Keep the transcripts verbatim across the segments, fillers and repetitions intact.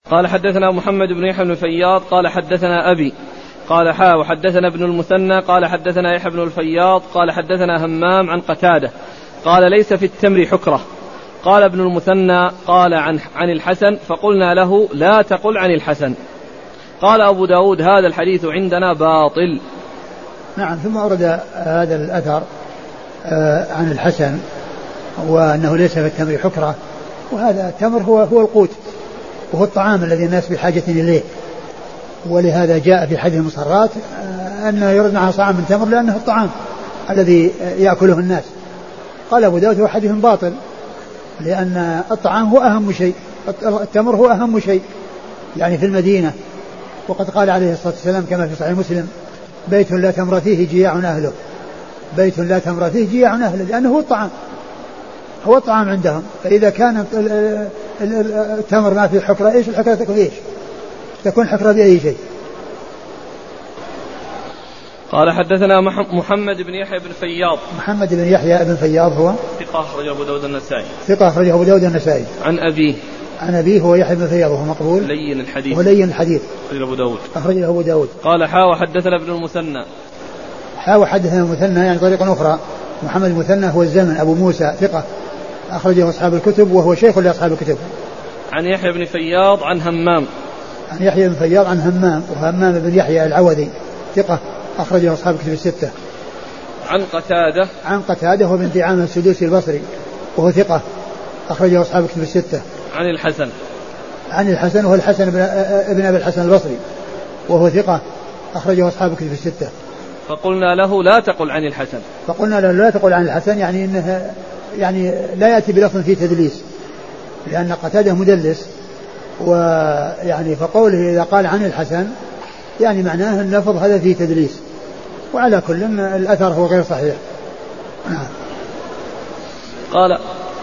قال حدثنا محمد بن يحيى بن فياض قال حدثنا أبي قال حا وحدثنا ابن المثنى قال حدثنا يحيى بن الفياض قال حدثنا همام عن قتادة قال ليس في التمر حكرة. قال ابن المثنى قال عن, عن الحسن فقلنا له لا تقل عن الحسن. قال أبو داود هذا الحديث عندنا باطل. نعم. ثم أورد هذا الأثر عن الحسن وأنه ليس في التمر حكرة، وهذا التمر هو, هو القوت وهو الطعام الذي الناس بحاجة إليه، ولهذا جاء في حديث المصرات أنه يرد معها صاع من تمر لأنه الطعام الذي يأكله الناس. قال أبو داود هو حديث باطل لأن الطعام هو أهم شيء، التمر هو أهم شيء يعني في المدينة. وقد قال عليه الصلاة والسلام كما في صحيح مسلم بيت لا تمر فيه جياع أهله، بيت لا تمر فيه جياع أهله، لأنه هو الطعام هو الطعام عندهم. فإذا كان التمر ما فيه حكرة إيش الحكرة تكون إيش؟ تكون حكرة بأي شيء. قال حدثنا محمد بن يحيى بن فياض. محمد بن يحيى بن فياض هو ثقة أخرجه أبو داود النسائي. ثقة أخرجه أبو داود النسائي. عن أبيه عن أبيه هو يحيى بن فياض وهو مقبول لين الحديث ولين الحديث أخرجه أبو داود أخرجه أبو داود. قال حا وحدثنا ابن المثنى. حا وحدثنا المثنى يعني طريقة أخرى. محمد المثنى هو الزمن أبو موسى ثقة أخرجه أصحاب الكتب وهو شيخ لأصحاب الكتب. عن يحيى بن فياض عن همام. عن يحيى بن فياض عن همام وهمام بن يحيى العوذي ثقة أخرجه أصحاب الكتب الستة. عن قتادة. عن قتادة هو بن دعامة السدوسي البصري وهو ثقة أخرجه أصحاب الكتب الستة. عن الحسن. عن الحسن وهو الحسن بن أبي الحسن البصري وهو ثقة أخرجه أصحاب الكتب الستة. فقلنا له لا تقل عن الحسن. فقلنا له لا تقل عن الحسن يعني إنه يعني لا يأتي بلفظ فيه تدليس، لأن قتادة مدلس، ويعني فقوله إذا قال عن الحسن يعني معناه اللفظ هذا فيه تدليس. وعلى كل الأثر هو غير صحيح. قال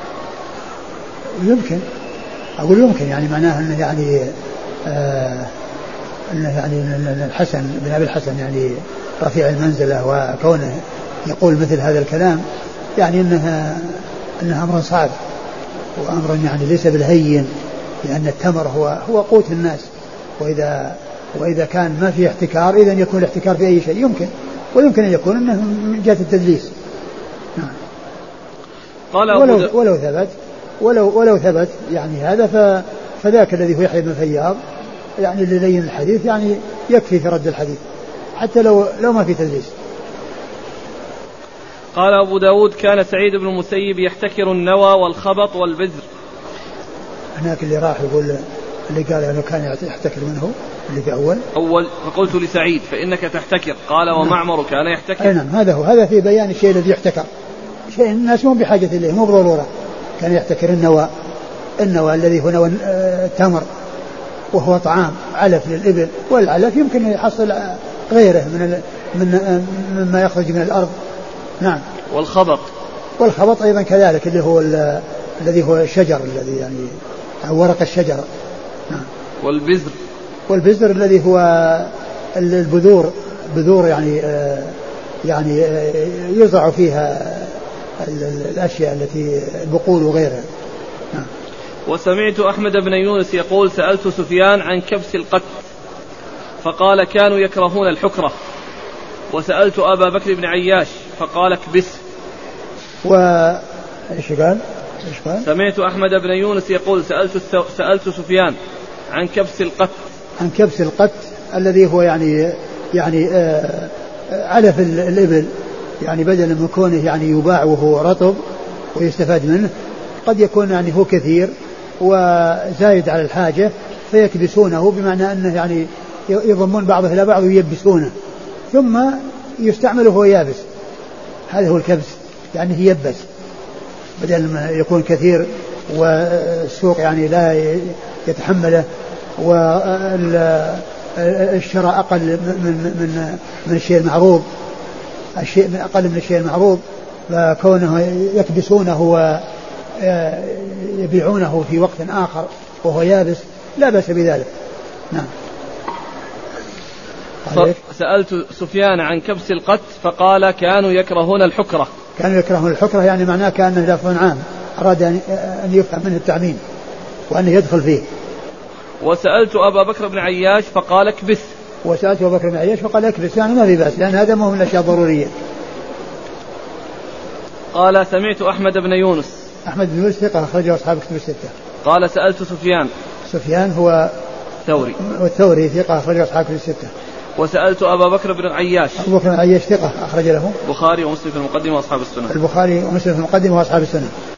يمكن أقول يمكن يعني معناه أنه يعني آه أنه يعني الحسن بن أبي الحسن يعني رفيع المنزلة، وكونه يقول مثل هذا الكلام يعني أنها أنها أمر صعب وأمر يعني ليس بالهين، لأن التمر هو هو قوت الناس، وإذا وإذا كان ما في احتكار إذن يكون الاحتكار في أي شيء يمكن، ويمكن أن يكون أنه من جهة التدليس. نعم. قال ولو, ولو ثبت ولو ولو ثبت يعني هذا فذاك الذي هو يحيى بن فياض يعني اللي لين الحديث يعني يكفي في رد الحديث حتى لو لو ما في تدليس. قال أبو داود كان سعيد بن المسيب يحتكر النوى والخبط والبذر. هناك اللي راح يقول اللي قال أنه كان يحتكر منه اللي في أول أول فقلت لسعيد فإنك تحتكر قال ومعمر كان يحتكر. نعم هذا هو، هذا في بيان الشيء الذي يحتكر، شيء الناس مو بحاجة إليه مو بضرورة. كان يحتكر النوى النوى الذي هو نوى التمر وهو طعام علف للإبل، والعلف يمكن يحصل غيره من من مما يخرج من الأرض. نعم. والخبط والخبط أيضا كذلك اللي هو الذي هو الشجر الذي يعني ورق الشجر. نعم. والبذر والبذر الذي هو البذور بذور يعني آه يعني آه يزرع فيها الأشياء التي البقول وغيرها. نعم. وسمعت أحمد بن يونس يقول سألت سفيان عن كبس القت فقال كانوا يكرهون الحكرة، وسألت أبا بكر بن عياش فقال اكبس. وإيش قال؟ إيش قال؟ سمعت أحمد بن يونس يقول سألت سألت سفيان عن كبس القت عن كبس القت الذي هو يعني يعني آه علف الإبل، يعني بدلا من كونه يعني يباع وهو رطب ويستفاد منه قد يكون يعني هو كثير وزايد على الحاجة فيكبسونه، بمعنى أنه يعني يضمون بعضه إلى بعض ويبسونه ثم يستعمل وهو يابس. هذا هو الكبس، يعني يبس بدل ما يكون كثير والسوق يعني لا يتحمله والشراء أقل من من من الشيء المعروض، الشيء من أقل من الشيء المعروض، فكونه يكبسونه ويبيعونه في وقت آخر وهو يابس لا بأس بذلك. نعم. سألت سفيان عن كبس القت فقال كانوا يكرهون الحكرة. كانوا يكرهون الحكرة يعني معناه كأنه لفظ عام أراد أن يفهم منه التعميم وأنه يدخل فيه. وسألت أبا بكر بن عياش فقال اكبس. وسألت أبا بكر بن عياش فقال اكبس، يعني ما في بأس لأن هذا مو من الأشياء الضرورية. قال سمعت أحمد بن يونس. أحمد بن يونس ثقة أخرجه أصحاب كتب الستة. قال سألت سفيان. سفيان هو ثوري. والثوري ثقة أخرجه أصحاب كتب الستة. وسألت أبا بكر بن عياش. أبو بكر بن عياش ثقة أخرج له البخاري ومسلم في المقدمة وأصحاب السنن. البخاري ومسلم في المقدمة وأصحاب السنن.